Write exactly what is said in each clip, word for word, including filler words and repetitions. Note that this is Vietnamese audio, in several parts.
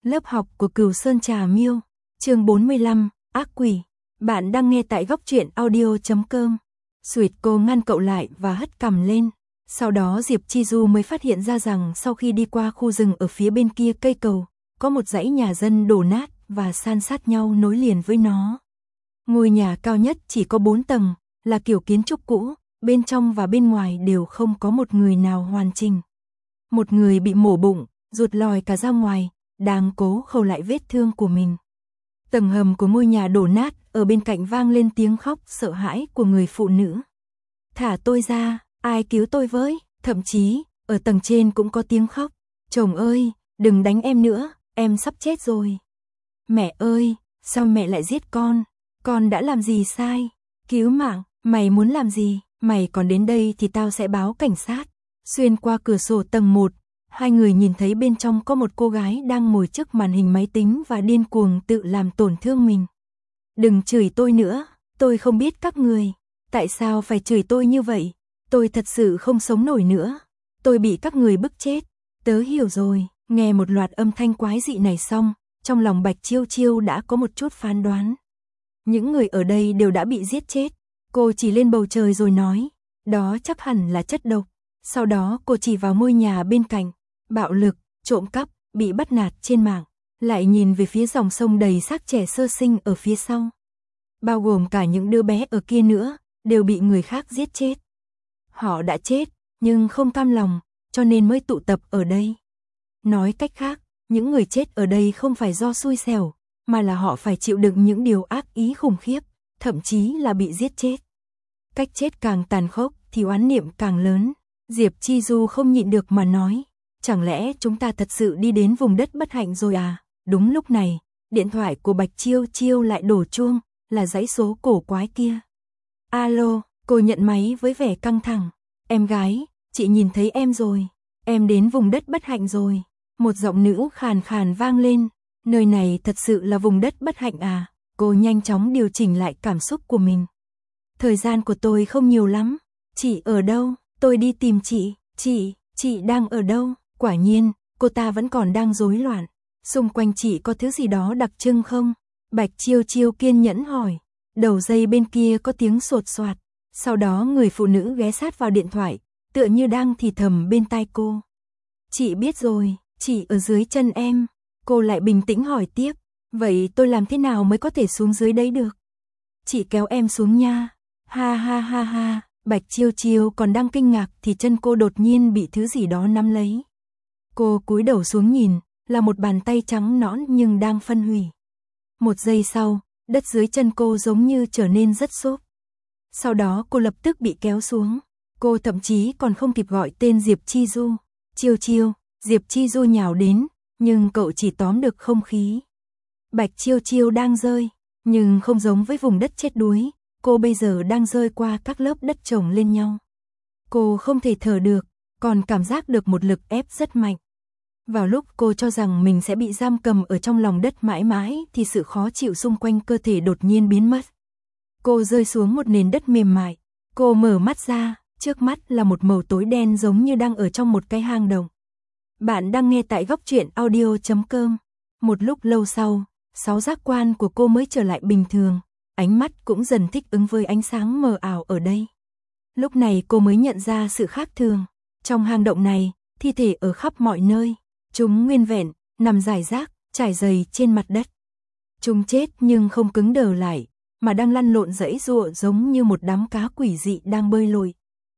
Lớp học của Cửu Sơn Trà Miêu, chương bốn mươi lăm, ác quỷ. Bạn đang nghe tại góc truyện audio chấm com. Suyệt cô ngăn cậu lại và hất cằm lên. Sau đó Diệp Chi Du mới phát hiện ra rằng sau khi đi qua khu rừng ở phía bên kia cây cầu, có một dãy nhà dân đổ nát và san sát nhau nối liền với nó. Ngôi nhà cao nhất chỉ có bốn tầng, là kiểu kiến trúc cũ, bên trong và bên ngoài đều không có một người nào hoàn chỉnh. Một người bị mổ bụng, ruột lòi cả ra ngoài, đang cố khâu lại vết thương của mình. Tầng hầm của ngôi nhà đổ nát, ở bên cạnh vang lên tiếng khóc sợ hãi của người phụ nữ. Thả tôi ra, ai cứu tôi với, thậm chí, ở tầng trên cũng có tiếng khóc. Chồng ơi, đừng đánh em nữa, em sắp chết rồi. Mẹ ơi, sao mẹ lại giết con, con đã làm gì sai, cứu mạng, mày muốn làm gì, mày còn đến đây thì tao sẽ báo cảnh sát. Xuyên qua cửa sổ tầng một, hai người nhìn thấy bên trong có một cô gái đang ngồi trước màn hình máy tính và điên cuồng tự làm tổn thương mình. Đừng chửi tôi nữa, tôi không biết các người, tại sao phải chửi tôi như vậy, tôi thật sự không sống nổi nữa, tôi bị các người bức chết, tớ hiểu rồi. Nghe một loạt âm thanh quái dị này xong, trong lòng Bạch Chiêu Chiêu đã có một chút phán đoán. Những người ở đây đều đã bị giết chết, cô chỉ lên bầu trời rồi nói, đó chắc hẳn là chất độc. Sau đó cô chỉ vào ngôi nhà bên cạnh, bạo lực, trộm cắp, bị bắt nạt trên mạng, lại nhìn về phía dòng sông đầy xác trẻ sơ sinh ở phía sau. Bao gồm cả những đứa bé ở kia nữa, đều bị người khác giết chết. Họ đã chết, nhưng không cam lòng, cho nên mới tụ tập ở đây. Nói cách khác, những người chết ở đây không phải do xui xẻo, mà là họ phải chịu đựng những điều ác ý khủng khiếp, thậm chí là bị giết chết. Cách chết càng tàn khốc thì oán niệm càng lớn. Diệp Chi Du không nhịn được mà nói, chẳng lẽ chúng ta thật sự đi đến vùng đất bất hạnh rồi à? Đúng lúc này, điện thoại của Bạch Chiêu Chiêu lại đổ chuông, là dãy số cổ quái kia. Alo, cô nhận máy với vẻ căng thẳng. Em gái, chị nhìn thấy em rồi, em đến vùng đất bất hạnh rồi. Một giọng nữ khàn khàn vang lên, nơi này thật sự là vùng đất bất hạnh à? Cô nhanh chóng điều chỉnh lại cảm xúc của mình. Thời gian của tôi không nhiều lắm, chị ở đâu? Tôi đi tìm chị, chị, chị đang ở đâu? Quả nhiên, cô ta vẫn còn đang rối loạn. Xung quanh chị có thứ gì đó đặc trưng không? Bạch Chiêu Chiêu kiên nhẫn hỏi. Đầu dây bên kia có tiếng sột soạt. Sau đó người phụ nữ ghé sát vào điện thoại, tựa như đang thì thầm bên tai cô. Chị biết rồi, chị ở dưới chân em. Cô lại bình tĩnh hỏi tiếp. Vậy tôi làm thế nào mới có thể xuống dưới đấy được? Chị kéo em xuống nha. Ha ha ha ha. Bạch Chiêu Chiêu còn đang kinh ngạc thì chân cô đột nhiên bị thứ gì đó nắm lấy. Cô cúi đầu xuống nhìn, là một bàn tay trắng nõn nhưng đang phân hủy. Một giây sau, đất dưới chân cô giống như trở nên rất xốp. Sau đó cô lập tức bị kéo xuống. Cô thậm chí còn không kịp gọi tên Diệp Chi Du. Chiêu Chiêu, Diệp Chi Du nhào đến, nhưng cậu chỉ tóm được không khí. Bạch Chiêu Chiêu đang rơi, nhưng không giống với vùng đất chết đuối. Cô bây giờ đang rơi qua các lớp đất chồng lên nhau. Cô không thể thở được, còn cảm giác được một lực ép rất mạnh. Vào lúc cô cho rằng mình sẽ bị giam cầm ở trong lòng đất mãi mãi thì sự khó chịu xung quanh cơ thể đột nhiên biến mất. Cô rơi xuống một nền đất mềm mại. Cô mở mắt ra, trước mắt là một màu tối đen giống như đang ở trong một cái hang động. Bạn đang nghe tại góc truyện audio chấm com. Một lúc lâu sau, sáu giác quan của cô mới trở lại bình thường. Ánh mắt cũng dần thích ứng với ánh sáng mờ ảo ở đây. Lúc này cô mới nhận ra sự khác thường. Trong hang động này, thi thể ở khắp mọi nơi. Chúng nguyên vẹn, nằm rải rác, trải dày trên mặt đất. Chúng chết nhưng không cứng đờ lại, mà đang lăn lộn giãy giụa giống như một đám cá quỷ dị đang bơi lội.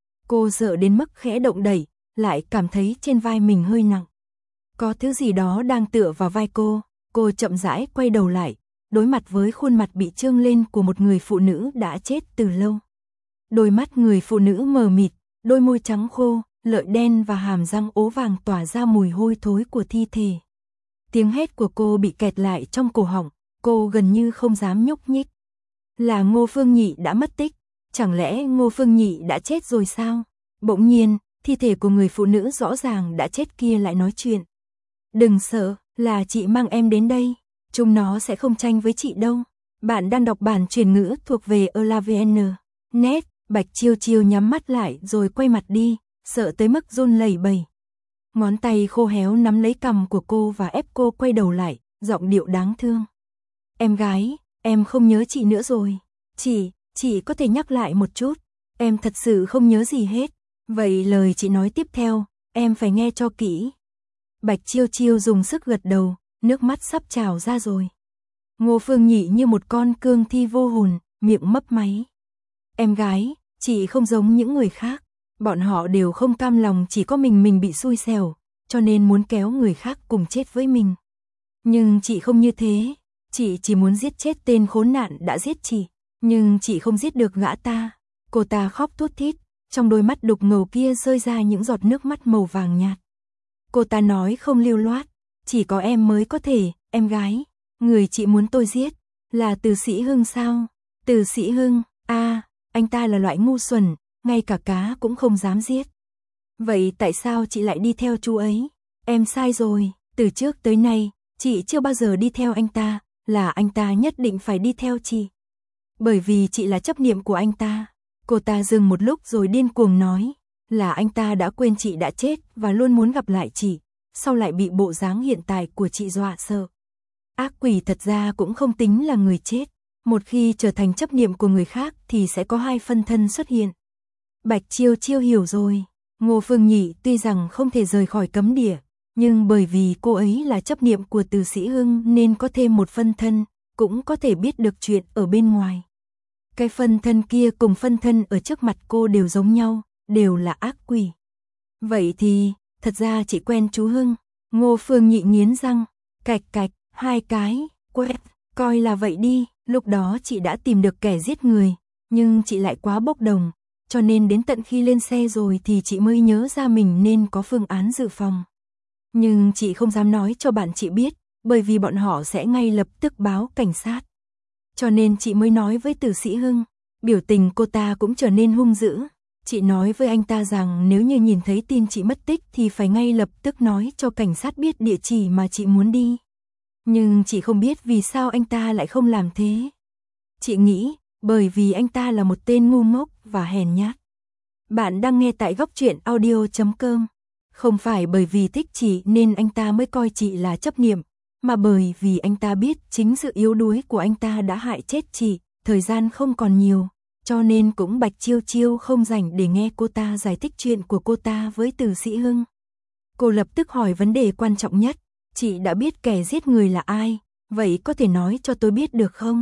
Cô sợ đến mức khẽ động đẩy, lại cảm thấy trên vai mình hơi nặng. Có thứ gì đó đang tựa vào vai cô, cô chậm rãi quay đầu lại. Đối mặt với khuôn mặt bị trương lên của một người phụ nữ đã chết từ lâu. Đôi mắt người phụ nữ mờ mịt, đôi môi trắng khô, lợi đen và hàm răng ố vàng tỏa ra mùi hôi thối của thi thể. Tiếng hét của cô bị kẹt lại trong cổ họng, cô gần như không dám nhúc nhích. Là Ngô Phương Nhị đã mất tích, chẳng lẽ Ngô Phương Nhị đã chết rồi sao? Bỗng nhiên, thi thể của người phụ nữ rõ ràng đã chết kia lại nói chuyện. Đừng sợ, là chị mang em đến đây. Chúng nó sẽ không tranh với chị đâu. Bạn đang đọc bản truyền ngữ thuộc về Elavn. Net, Bạch Chiêu Chiêu nhắm mắt lại rồi quay mặt đi, sợ tới mức run lẩy bẩy. Ngón tay khô héo nắm lấy cằm của cô và ép cô quay đầu lại, giọng điệu đáng thương. Em gái, em không nhớ chị nữa rồi. Chị, chị có thể nhắc lại một chút. Em thật sự không nhớ gì hết. Vậy lời chị nói tiếp theo, em phải nghe cho kỹ. Bạch Chiêu Chiêu dùng sức gật đầu, nước mắt sắp trào ra rồi. Ngô Phương Nhị như một con cương thi vô hồn, miệng mấp máy. Em gái, chị không giống những người khác. Bọn họ đều không cam lòng chỉ có mình mình bị xui xẻo, cho nên muốn kéo người khác cùng chết với mình. Nhưng chị không như thế. Chị chỉ muốn giết chết tên khốn nạn đã giết chị. Nhưng chị không giết được gã ta. Cô ta khóc thút thít, trong đôi mắt đục ngầu kia rơi ra những giọt nước mắt màu vàng nhạt. Cô ta nói không lưu loát, chỉ có em mới có thể, em gái. Người chị muốn tôi giết, là Từ Sĩ Hưng sao? Từ Sĩ Hưng, a à, anh ta là loại ngu xuẩn, ngay cả cá cũng không dám giết. Vậy tại sao chị lại đi theo chú ấy? Em sai rồi, từ trước tới nay, chị chưa bao giờ đi theo anh ta, là anh ta nhất định phải đi theo chị. Bởi vì chị là chấp niệm của anh ta. Cô ta dừng một lúc rồi điên cuồng nói, là anh ta đã quên chị đã chết và luôn muốn gặp lại chị, sau lại bị bộ dáng hiện tại của chị dọa sợ. Ác quỷ thật ra cũng không tính là người chết, một khi trở thành chấp niệm của người khác thì sẽ có hai phân thân xuất hiện. Bạch Chiêu Chiêu hiểu rồi, Ngô Phương Nhị tuy rằng không thể rời khỏi cấm địa, nhưng bởi vì cô ấy là chấp niệm của Từ Sĩ Hưng nên có thêm một phân thân, cũng có thể biết được chuyện ở bên ngoài. Cái phân thân kia cùng phân thân ở trước mặt cô đều giống nhau, đều là ác quỷ. Vậy thì, thật ra chị quen chú Hưng. Ngô Phương Nhị nghiến răng, cạch cạch, hai cái, quét, coi là vậy đi. Lúc đó chị đã tìm được kẻ giết người, nhưng chị lại quá bốc đồng, cho nên đến tận khi lên xe rồi thì chị mới nhớ ra mình nên có phương án dự phòng. Nhưng chị không dám nói cho bạn chị biết, bởi vì bọn họ sẽ ngay lập tức báo cảnh sát. Cho nên chị mới nói với Từ Sĩ Hưng, biểu tình cô ta cũng trở nên hung dữ. Chị nói với anh ta rằng nếu như nhìn thấy tin chị mất tích thì phải ngay lập tức nói cho cảnh sát biết địa chỉ mà chị muốn đi. Nhưng chị không biết vì sao anh ta lại không làm thế. Chị nghĩ, bởi vì anh ta là một tên ngu ngốc và hèn nhát. Bạn đang nghe tại góc truyện audio chấm com. Không phải bởi vì thích chị nên anh ta mới coi chị là chấp niệm, mà bởi vì anh ta biết chính sự yếu đuối của anh ta đã hại chết chị, thời gian không còn nhiều, cho nên cũng Bạch Chiêu Chiêu không rảnh để nghe cô ta giải thích chuyện của cô ta với Từ Sĩ Hưng. Cô lập tức hỏi vấn đề quan trọng nhất, chị đã biết kẻ giết người là ai, vậy có thể nói cho tôi biết được không?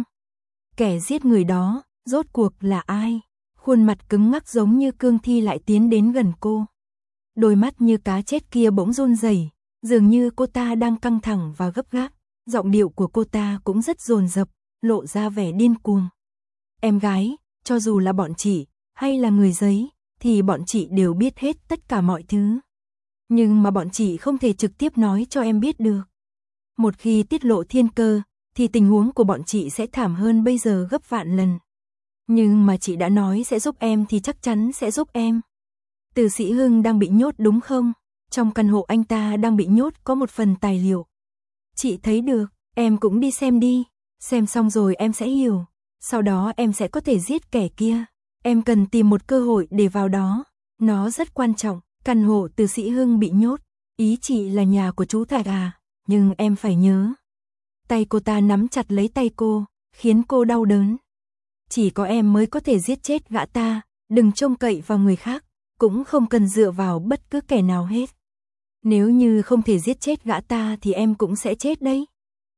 Kẻ giết người đó, rốt cuộc là ai? Khuôn mặt cứng ngắc giống như cương thi lại tiến đến gần cô. Đôi mắt như cá chết kia bỗng run rẩy, dường như cô ta đang căng thẳng và gấp gáp, giọng điệu của cô ta cũng rất dồn dập, lộ ra vẻ điên cuồng. Em gái, cho dù là bọn chị, hay là người giấy, thì bọn chị đều biết hết tất cả mọi thứ. Nhưng mà bọn chị không thể trực tiếp nói cho em biết được. Một khi tiết lộ thiên cơ, thì tình huống của bọn chị sẽ thảm hơn bây giờ gấp vạn lần. Nhưng mà chị đã nói sẽ giúp em thì chắc chắn sẽ giúp em. Từ Sĩ Hưng đang bị nhốt đúng không? Trong căn hộ anh ta đang bị nhốt có một phần tài liệu. Chị thấy được, em cũng đi xem đi. Xem xong rồi em sẽ hiểu. Sau đó em sẽ có thể giết kẻ kia. Em cần tìm một cơ hội để vào đó. Nó rất quan trọng. Căn hộ Từ Sĩ Hưng bị nhốt. Ý chị là nhà của chú Thạch à? Nhưng em phải nhớ. Tay cô ta nắm chặt lấy tay cô, khiến cô đau đớn. Chỉ có em mới có thể giết chết gã ta. Đừng trông cậy vào người khác. Cũng không cần dựa vào bất cứ kẻ nào hết. Nếu như không thể giết chết gã ta thì em cũng sẽ chết đấy.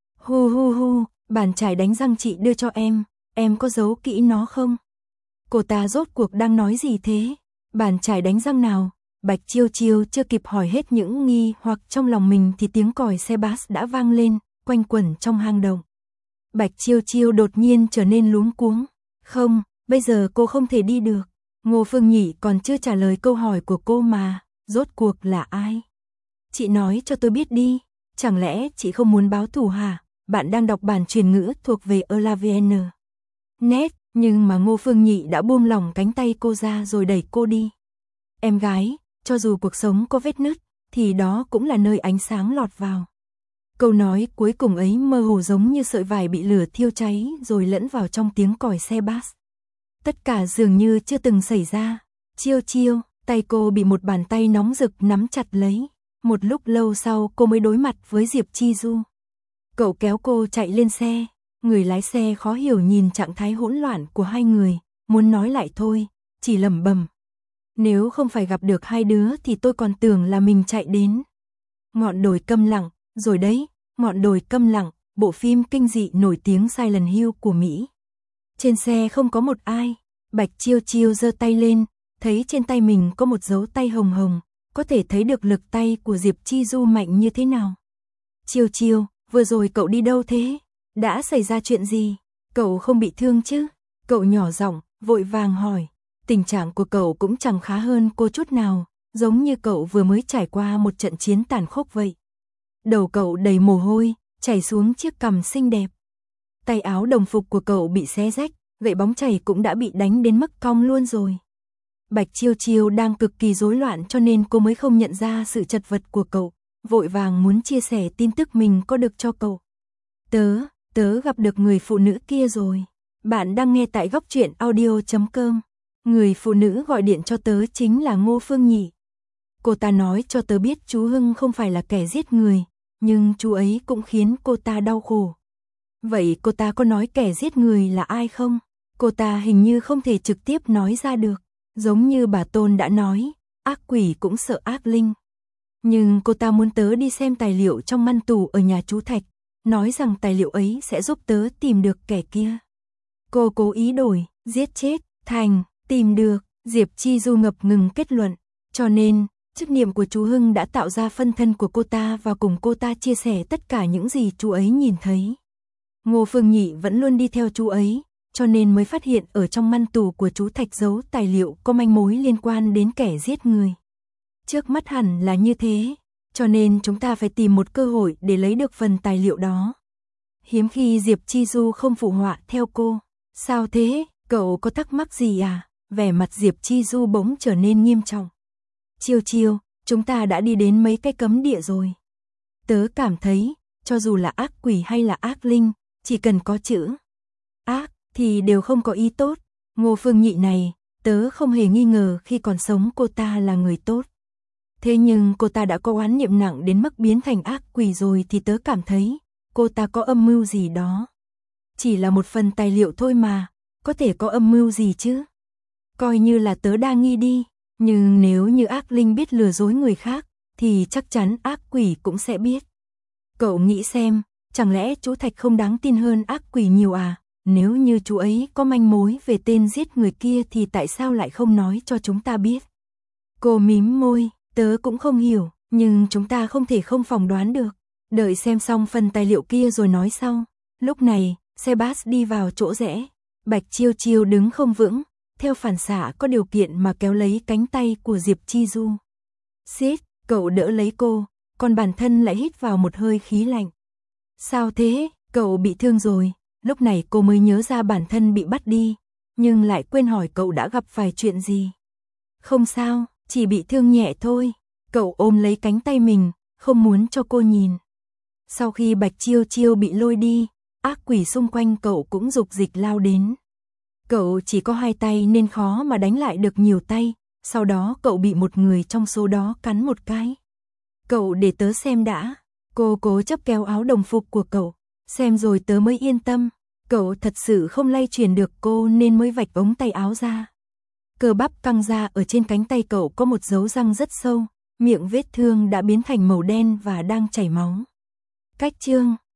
Hu hu hu, bàn chải đánh răng chị đưa cho em, em có giấu kỹ nó không? Cô ta rốt cuộc đang nói gì thế? Bàn chải đánh răng nào? Bạch Chiêu Chiêu chưa kịp hỏi hết những nghi hoặc trong lòng mình thì tiếng còi xe bus đã vang lên, quanh quẩn trong hang động. Bạch Chiêu Chiêu đột nhiên trở nên luống cuống. Không, bây giờ cô không thể đi được. Ngô Phương Nhị còn chưa trả lời câu hỏi của cô mà, rốt cuộc là ai? Chị nói cho tôi biết đi, chẳng lẽ chị không muốn báo thù hả? Bạn đang đọc bản truyền ngữ thuộc về Elavn. Net, nhưng mà Ngô Phương Nhị đã buông lỏng cánh tay cô ra rồi đẩy cô đi. Em gái, cho dù cuộc sống có vết nứt, thì đó cũng là nơi ánh sáng lọt vào. Câu nói cuối cùng ấy mơ hồ giống như sợi vải bị lửa thiêu cháy rồi lẫn vào trong tiếng còi xe bus. Tất cả dường như chưa từng xảy ra. Chiêu Chiêu, tay cô bị một bàn tay nóng rực nắm chặt lấy. Một lúc lâu sau cô mới đối mặt với Diệp Chi Du. Cậu kéo cô chạy lên xe, người lái xe khó hiểu nhìn trạng thái hỗn loạn của hai người, muốn nói lại thôi, chỉ lẩm bẩm. Nếu không phải gặp được hai đứa thì tôi còn tưởng là mình chạy đến. Ngọn đồi câm lặng, rồi đấy, Ngọn đồi câm lặng, bộ phim kinh dị nổi tiếng Silent Hill của Mỹ. Trên xe không có một ai, Bạch Chiêu Chiêu giơ tay lên, thấy trên tay mình có một dấu tay hồng hồng, có thể thấy được lực tay của Diệp Chi Du mạnh như thế nào. Chiêu Chiêu, vừa rồi cậu đi đâu thế? Đã xảy ra chuyện gì? Cậu không bị thương chứ? Cậu nhỏ giọng, vội vàng hỏi. Tình trạng của cậu cũng chẳng khá hơn cô chút nào, giống như cậu vừa mới trải qua một trận chiến tàn khốc vậy. Đầu cậu đầy mồ hôi, chảy xuống chiếc cằm xinh đẹp. Tay áo đồng phục của cậu bị xé rách, gậy bóng chày cũng đã bị đánh đến mức cong luôn rồi. Bạch Chiêu Chiêu đang cực kỳ rối loạn cho nên cô mới không nhận ra sự chật vật của cậu, vội vàng muốn chia sẻ tin tức mình có được cho cậu. Tớ, tớ gặp được người phụ nữ kia rồi. Bạn đang nghe tại góc truyện audio chấm com. Người phụ nữ gọi điện cho tớ chính là Ngô Phương Nhị. Cô ta nói cho tớ biết chú Hưng không phải là kẻ giết người, nhưng chú ấy cũng khiến cô ta đau khổ. Vậy cô ta có nói kẻ giết người là ai không? Cô ta hình như không thể trực tiếp nói ra được. Giống như bà Tôn đã nói, ác quỷ cũng sợ ác linh. Nhưng cô ta muốn tớ đi xem tài liệu trong ngăn tủ ở nhà chú Thạch, nói rằng tài liệu ấy sẽ giúp tớ tìm được kẻ kia. Cô cố ý đổi, giết chết, thành, tìm được, Diệp Chi Du ngập ngừng kết luận. Cho nên, chức niệm của chú Hưng đã tạo ra phân thân của cô ta và cùng cô ta chia sẻ tất cả những gì chú ấy nhìn thấy. Ngô Phương Nhị vẫn luôn đi theo chú ấy, cho nên mới phát hiện ở trong ngăn tủ của chú Thạch giấu tài liệu có manh mối liên quan đến kẻ giết người. Trước mắt hẳn là như thế, cho nên chúng ta phải tìm một cơ hội để lấy được phần tài liệu đó. Hiếm khi Diệp Chi Du không phụ họa theo cô. Sao thế, cậu có thắc mắc gì à? Vẻ mặt Diệp Chi Du bỗng trở nên nghiêm trọng. Chiêu Chiêu, chúng ta đã đi đến mấy cái cấm địa rồi. Tớ cảm thấy, cho dù là ác quỷ hay là ác linh, chỉ cần có chữ ác thì đều không có ý tốt. Ngô Phương Nhị này, tớ không hề nghi ngờ khi còn sống cô ta là người tốt. Thế nhưng cô ta đã có oán niệm nặng đến mức biến thành ác quỷ rồi thì tớ cảm thấy cô ta có âm mưu gì đó. Chỉ là một phần tài liệu thôi mà, có thể có âm mưu gì chứ? Coi như là tớ đa nghi đi, nhưng nếu như ác linh biết lừa dối người khác, thì chắc chắn ác quỷ cũng sẽ biết. Cậu nghĩ xem, chẳng lẽ chú Thạch không đáng tin hơn ác quỷ nhiều à? Nếu như chú ấy có manh mối về tên giết người kia thì tại sao lại không nói cho chúng ta biết? Cô mím môi, tớ cũng không hiểu, nhưng chúng ta không thể không phỏng đoán được. Đợi xem xong phần tài liệu kia rồi nói sau. Lúc này, xe bus đi vào chỗ rẽ. Bạch Chiêu Chiêu đứng không vững, theo phản xạ có điều kiện mà kéo lấy cánh tay của Diệp Chi Du. Xít, cậu đỡ lấy cô, còn bản thân lại hít vào một hơi khí lạnh. Sao thế, cậu bị thương rồi? Lúc này cô mới nhớ ra bản thân bị bắt đi, nhưng lại quên hỏi cậu đã gặp phải chuyện gì. Không sao, chỉ bị thương nhẹ thôi. Cậu ôm lấy cánh tay mình, không muốn cho cô nhìn. Sau khi Bạch Chiêu Chiêu bị lôi đi, ác quỷ xung quanh cậu cũng dục dịch lao đến. Cậu chỉ có hai tay nên khó mà đánh lại được nhiều tay, sau đó cậu bị một người trong số đó cắn một cái. Cậu để tớ xem đã. Cô cố chấp kéo áo đồng phục của cậu, xem rồi tớ mới yên tâm. Cậu thật sự không lay chuyển được cô nên mới vạch ống tay áo ra. Cơ bắp căng ra ở trên cánh tay cậu có một dấu răng rất sâu, miệng vết thương đã biến thành màu đen và đang chảy máu. Cách chương